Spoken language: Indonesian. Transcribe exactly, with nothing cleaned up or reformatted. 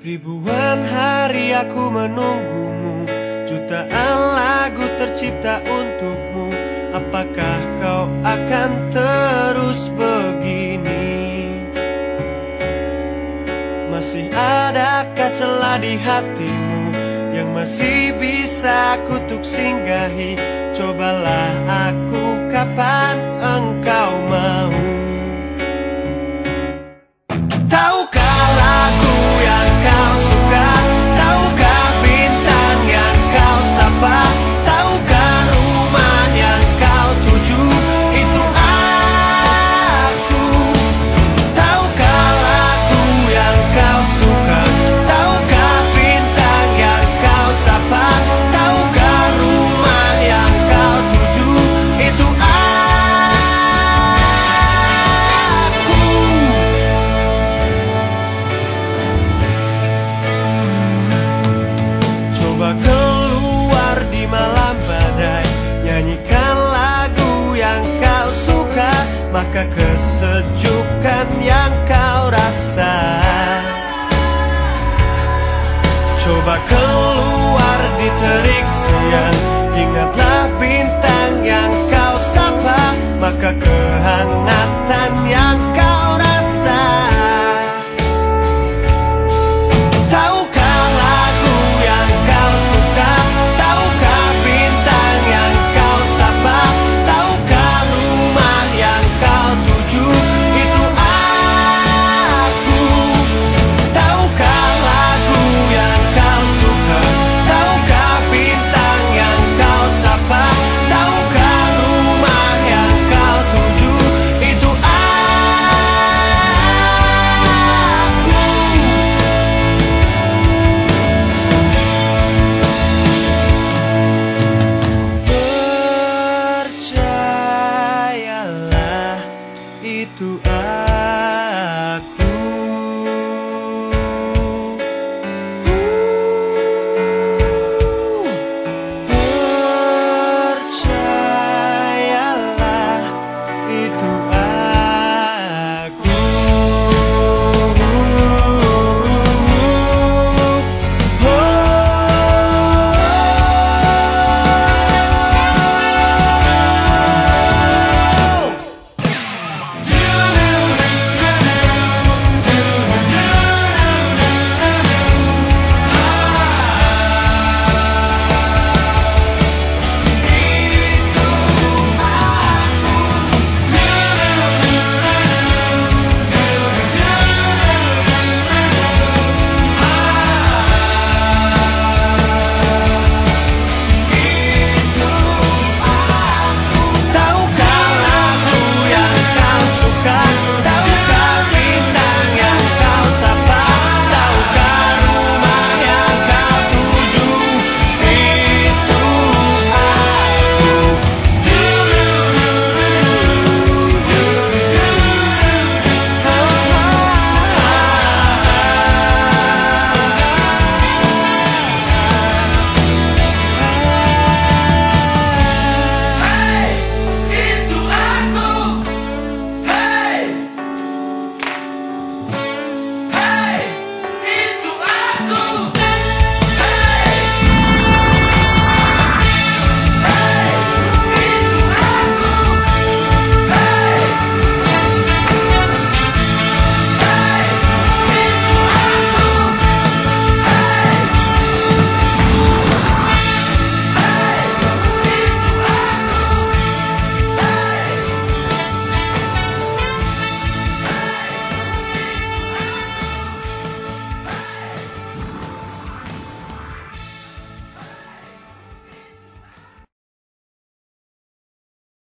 Ribuan hari aku menunggumu, jutaan lagu tercipta untukmu. Apakah kau akan terus begini? Masih adakah celah di hatimu yang masih bisa kutuk singgahi? Cobalah aku kapan engkau mau. Tahukah lagu yang kau suka? Tahukah bintang yang kau sapa? Tahukah rumah yang kau tuju? Itu aku. Tahukah lagu yang kau suka? Tahukah bintang yang kau sapa? Tahukah rumah yang kau tuju? Itu aku. Coba keluar di malam badai, nyanyikan lagu yang kau suka, maka kesejukan yang kau rasa. Coba keluar di terik siang, ingatlah bintang yang kau sapa, maka kehangatan yang kau